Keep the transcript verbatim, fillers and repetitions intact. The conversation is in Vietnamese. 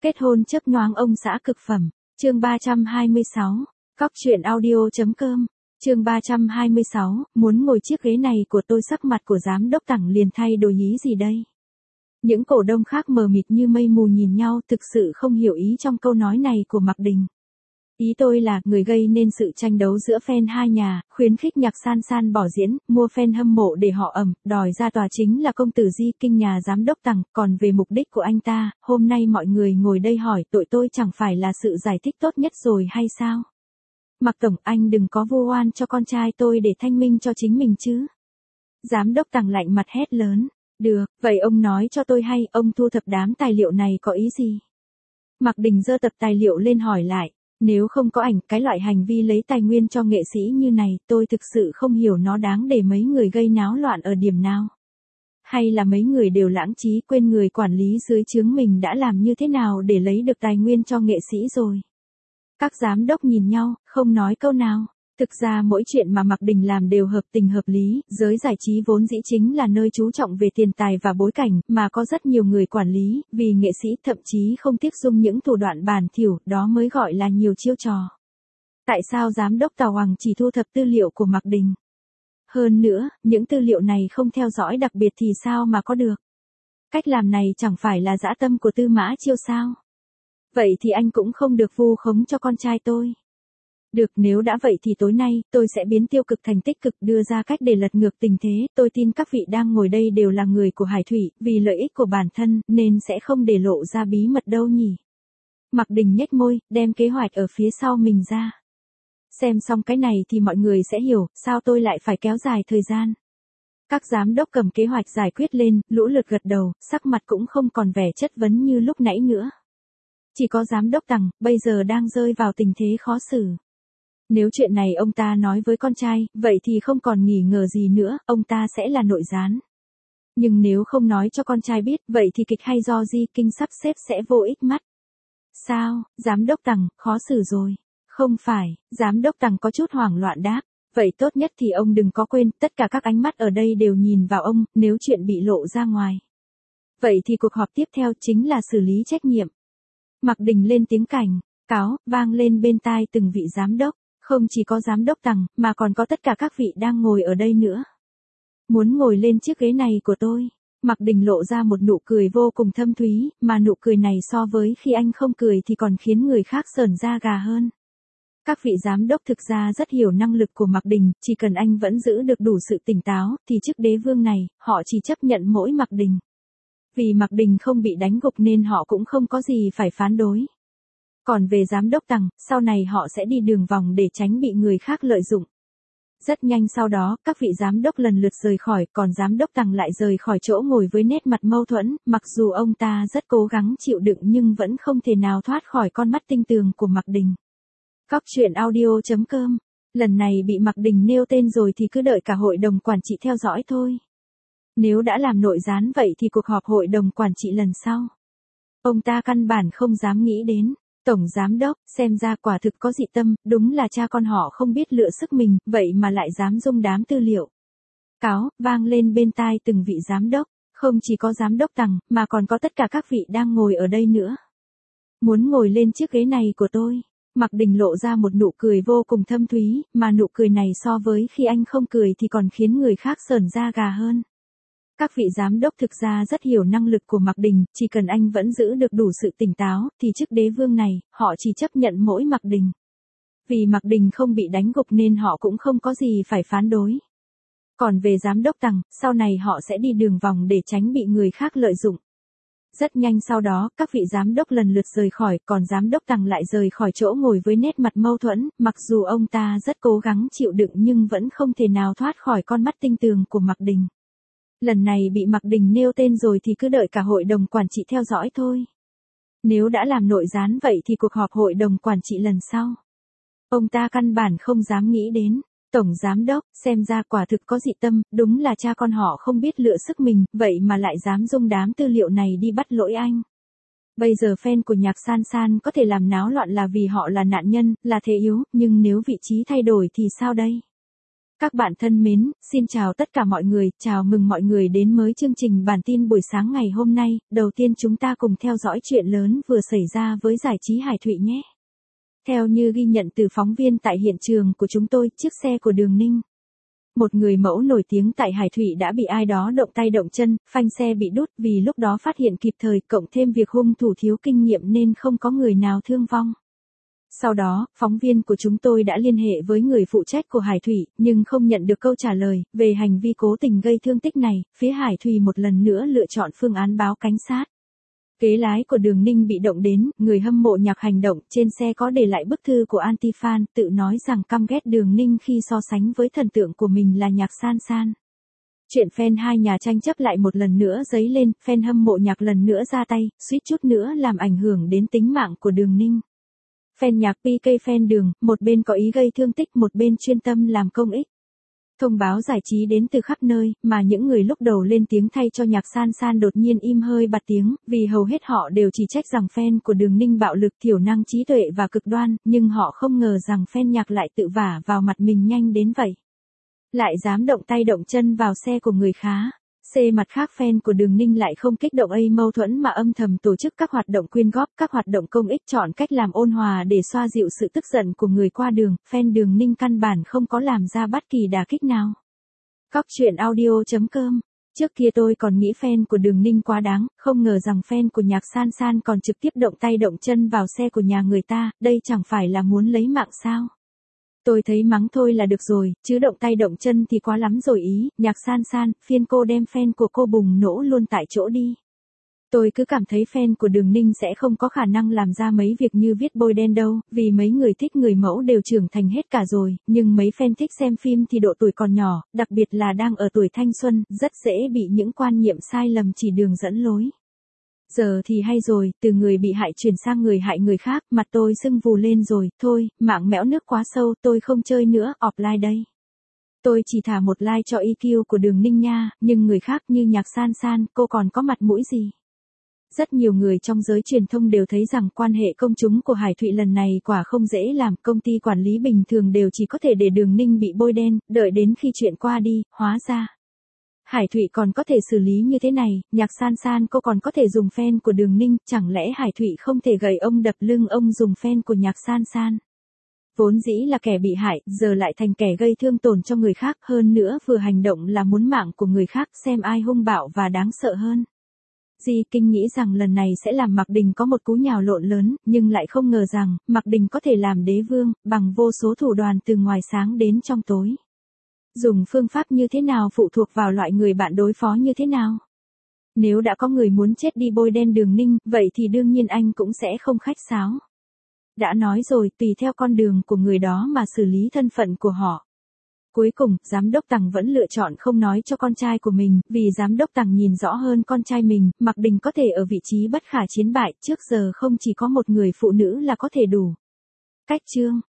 Kết hôn chớp nhoáng ông xã cực phẩm. Chương ba trăm hai mươi sáu. Cóc truyện audio.com. Chương ba trăm hai mươi sáu, muốn ngồi chiếc ghế này của tôi, sắc mặt của giám đốc Tằng liền thay đổi. Ý gì đây? Những cổ đông khác mờ mịt như mây mù nhìn nhau, thực sự không hiểu ý trong câu nói này của Mạc Đình. Ý tôi là, người gây nên sự tranh đấu giữa fan hai nhà, khuyến khích Nhạc San San bỏ diễn, mua fan hâm mộ để họ ầm, đòi ra tòa chính là công tử Di Kinh nhà giám đốc Tằng, còn về mục đích của anh ta, hôm nay mọi người ngồi đây hỏi tội tôi chẳng phải là sự giải thích tốt nhất rồi hay sao? Mạc Tổng, anh đừng có vu oan cho con trai tôi để thanh minh cho chính mình chứ. Giám đốc Tằng lạnh mặt hét lớn. Được, vậy ông nói cho tôi hay, ông thu thập đám tài liệu này có ý gì? Mạc Đình giơ tập tài liệu lên hỏi lại. Nếu không có ảnh, cái loại hành vi lấy tài nguyên cho nghệ sĩ như này, tôi thực sự không hiểu nó đáng để mấy người gây náo loạn ở điểm nào. Hay là mấy người đều lãng trí, quên người quản lý dưới trướng mình đã làm như thế nào để lấy được tài nguyên cho nghệ sĩ rồi. Các giám đốc nhìn nhau, không nói câu nào. Thực ra mỗi chuyện mà Mạc Đình làm đều hợp tình hợp lý, giới giải trí vốn dĩ chính là nơi chú trọng về tiền tài và bối cảnh, mà có rất nhiều người quản lý, vì nghệ sĩ thậm chí không tiếc dùng những thủ đoạn bẩn thỉu, đó mới gọi là nhiều chiêu trò. Tại sao giám đốc Tào Hoàng chỉ thu thập tư liệu của Mạc Đình? Hơn nữa, những tư liệu này không theo dõi đặc biệt thì sao mà có được? Cách làm này chẳng phải là dã tâm của Tư Mã Chiêu sao? Vậy thì anh cũng không được vu khống cho con trai tôi. Được, nếu đã vậy thì tối nay, tôi sẽ biến tiêu cực thành tích cực, đưa ra cách để lật ngược tình thế. Tôi tin các vị đang ngồi đây đều là người của Hải Thủy, vì lợi ích của bản thân, nên sẽ không để lộ ra bí mật đâu nhỉ. Mạc Đình nhếch môi, đem kế hoạch ở phía sau mình ra. Xem xong cái này thì mọi người sẽ hiểu, sao tôi lại phải kéo dài thời gian. Các giám đốc cầm kế hoạch giải quyết lên, lũ lượt gật đầu, sắc mặt cũng không còn vẻ chất vấn như lúc nãy nữa. Chỉ có giám đốc Tằng, bây giờ đang rơi vào tình thế khó xử. Nếu chuyện này ông ta nói với con trai, vậy thì không còn nghi ngờ gì nữa, ông ta sẽ là nội gián. Nhưng nếu không nói cho con trai biết, vậy thì kịch hay do Di Kinh sắp xếp sẽ vô ích mất. Sao, giám đốc Tằng, khó xử rồi. Không phải, giám đốc Tằng có chút hoảng loạn đáp. Vậy tốt nhất thì ông đừng có quên, tất cả các ánh mắt ở đây đều nhìn vào ông, nếu chuyện bị lộ ra ngoài. Vậy thì cuộc họp tiếp theo chính là xử lý trách nhiệm. Mạc Đình lên tiếng cảnh cáo, vang lên bên tai từng vị giám đốc. Không chỉ có giám đốc Tằng, mà còn có tất cả các vị đang ngồi ở đây nữa. Muốn ngồi lên chiếc ghế này của tôi. Mạc Đình lộ ra một nụ cười vô cùng thâm thúy, mà nụ cười này so với khi anh không cười thì còn khiến người khác sởn da gà hơn. Các vị giám đốc thực ra rất hiểu năng lực của Mạc Đình, chỉ cần anh vẫn giữ được đủ sự tỉnh táo, thì chức đế vương này, họ chỉ chấp nhận mỗi Mạc Đình. Vì Mạc Đình không bị đánh gục nên họ cũng không có gì phải phản đối. Còn về giám đốc Tằng, sau này họ sẽ đi đường vòng để tránh bị người khác lợi dụng. Rất nhanh sau đó, các vị giám đốc lần lượt rời khỏi, còn giám đốc Tằng lại rời khỏi chỗ ngồi với nét mặt mâu thuẫn, mặc dù ông ta rất cố gắng chịu đựng nhưng vẫn không thể nào thoát khỏi con mắt tinh tường của Mạc Đình. Cóc truyện audio.com. Lần này bị Mạc Đình nêu tên rồi thì cứ đợi cả hội đồng quản trị theo dõi thôi. Nếu đã làm nội gián vậy thì cuộc họp hội đồng quản trị lần sau, ông ta căn bản không dám nghĩ đến. Tổng giám đốc, xem ra quả thực có dị tâm, đúng là cha con họ không biết lựa sức mình, vậy mà lại dám dung đám tư liệu. Cáo, vang lên bên tai từng vị giám đốc, không chỉ có giám đốc Tằng, mà còn có tất cả các vị đang ngồi ở đây nữa. Muốn ngồi lên chiếc ghế này của tôi. Mạc Đình lộ ra một nụ cười vô cùng thâm thúy, mà nụ cười này so với khi anh không cười thì còn khiến người khác sởn da gà hơn. Các vị giám đốc thực ra rất hiểu năng lực của Mạc Đình, chỉ cần anh vẫn giữ được đủ sự tỉnh táo, thì chức đế vương này, họ chỉ chấp nhận mỗi Mạc Đình. Vì Mạc Đình không bị đánh gục nên họ cũng không có gì phải phản đối. Còn về giám đốc Tằng, sau này họ sẽ đi đường vòng để tránh bị người khác lợi dụng. Rất nhanh sau đó, các vị giám đốc lần lượt rời khỏi, còn giám đốc Tằng lại rời khỏi chỗ ngồi với nét mặt mâu thuẫn, mặc dù ông ta rất cố gắng chịu đựng nhưng vẫn không thể nào thoát khỏi con mắt tinh tường của Mạc Đình. Lần này bị Mạc Đình nêu tên rồi thì cứ đợi cả hội đồng quản trị theo dõi thôi. Nếu đã làm nội gián vậy thì cuộc họp hội đồng quản trị lần sau, ông ta căn bản không dám nghĩ đến. Tổng giám đốc, xem ra quả thực có dị tâm, đúng là cha con họ không biết lựa sức mình, vậy mà lại dám dung đám tư liệu này đi bắt lỗi anh. Bây giờ fan của Nhạc San San có thể làm náo loạn là vì họ là nạn nhân, là thế yếu, nhưng nếu vị trí thay đổi thì sao đây? Các bạn thân mến, xin chào tất cả mọi người, chào mừng mọi người đến với chương trình bản tin buổi sáng ngày hôm nay. Đầu tiên chúng ta cùng theo dõi chuyện lớn vừa xảy ra với giải trí Hải Thụy nhé. Theo như ghi nhận từ phóng viên tại hiện trường của chúng tôi, chiếc xe của Đường Ninh, một người mẫu nổi tiếng tại Hải Thụy đã bị ai đó động tay động chân, phanh xe bị đút vì lúc đó phát hiện kịp thời, cộng thêm việc hung thủ thiếu kinh nghiệm nên không có người nào thương vong. Sau đó, phóng viên của chúng tôi đã liên hệ với người phụ trách của Hải Thụy, nhưng không nhận được câu trả lời về hành vi cố tình gây thương tích này. Phía Hải Thụy một lần nữa lựa chọn phương án báo cảnh sát. Kế lái của Đường Ninh bị động đến, người hâm mộ nhạc hành động trên xe có để lại bức thư của anti-fan, tự nói rằng căm ghét Đường Ninh khi so sánh với thần tượng của mình là Nhạc San San. Chuyện fan hai nhà tranh chấp lại một lần nữa dấy lên, fan hâm mộ nhạc lần nữa ra tay, suýt chút nữa làm ảnh hưởng đến tính mạng của Đường Ninh. Fan nhạc pê ca fan Đường, một bên có ý gây thương tích, một bên chuyên tâm làm công ích. Thông báo giải trí đến từ khắp nơi, mà những người lúc đầu lên tiếng thay cho Nhạc San San đột nhiên im hơi bặt tiếng, vì hầu hết họ đều chỉ trách rằng fan của Đường Ninh bạo lực, thiểu năng trí tuệ và cực đoan, nhưng họ không ngờ rằng fan nhạc lại tự vả vào mặt mình nhanh đến vậy. Lại dám động tay động chân vào xe của người khá. C mặt khác, fan của Đường Ninh lại không kích động ấy mâu thuẫn mà âm thầm tổ chức các hoạt động quyên góp, các hoạt động công ích, chọn cách làm ôn hòa để xoa dịu sự tức giận của người qua đường. Fan Đường Ninh căn bản không có làm ra bất kỳ đả kích nào. Cóc truyện audio chấm com. Trước kia tôi còn nghĩ fan của Đường Ninh quá đáng, không ngờ rằng fan của Nhạc San San còn trực tiếp động tay động chân vào xe của nhà người ta, đây chẳng phải là muốn lấy mạng sao? Tôi thấy mắng thôi là được rồi, chứ động tay động chân thì quá lắm rồi ý. Nhạc San San, phiên cô đem fan của cô bùng nổ luôn tại chỗ đi. Tôi cứ cảm thấy fan của Đường Ninh sẽ không có khả năng làm ra mấy việc như viết bôi đen đâu, vì mấy người thích người mẫu đều trưởng thành hết cả rồi, nhưng mấy fan thích xem phim thì độ tuổi còn nhỏ, đặc biệt là đang ở tuổi thanh xuân, rất dễ bị những quan niệm sai lầm chỉ đường dẫn lối. Giờ thì hay rồi, từ người bị hại chuyển sang người hại người khác, mặt tôi sưng vù lên rồi, thôi, mạng mẽo nước quá sâu, tôi không chơi nữa, offline đây. Tôi chỉ thả một like cho e quy của Đường Ninh nha, nhưng người khác như Nhạc San San, cô còn có mặt mũi gì? Rất nhiều người trong giới truyền thông đều thấy rằng quan hệ công chúng của Hải Thụy lần này quả không dễ làm, công ty quản lý bình thường đều chỉ có thể để Đường Ninh bị bôi đen, đợi đến khi chuyện qua đi, hóa ra Hải Thụy còn có thể xử lý như thế này. Nhạc San San, cô còn có thể dùng fan của Đường Ninh, chẳng lẽ Hải Thụy không thể gầy ông đập lưng ông dùng fan của Nhạc San San? Vốn dĩ là kẻ bị hại, giờ lại thành kẻ gây thương tổn cho người khác, hơn nữa vừa hành động là muốn mạng của người khác, xem ai hung bạo và đáng sợ hơn. Di Kinh nghĩ rằng lần này sẽ làm Mạc Đình có một cú nhào lộn lớn, nhưng lại không ngờ rằng Mạc Đình có thể làm đế vương bằng vô số thủ đoạn từ ngoài sáng đến trong tối. Dùng phương pháp như thế nào phụ thuộc vào loại người bạn đối phó như thế nào. Nếu đã có người muốn chết đi bôi đen Đường Ninh, vậy thì đương nhiên anh cũng sẽ không khách sáo. Đã nói rồi, tùy theo con đường của người đó mà xử lý thân phận của họ. Cuối cùng, giám đốc Tằng vẫn lựa chọn không nói cho con trai của mình, vì giám đốc Tằng nhìn rõ hơn con trai mình, Mạc Đình có thể ở vị trí bất khả chiến bại, trước giờ không chỉ có một người phụ nữ là có thể đủ. Cách chương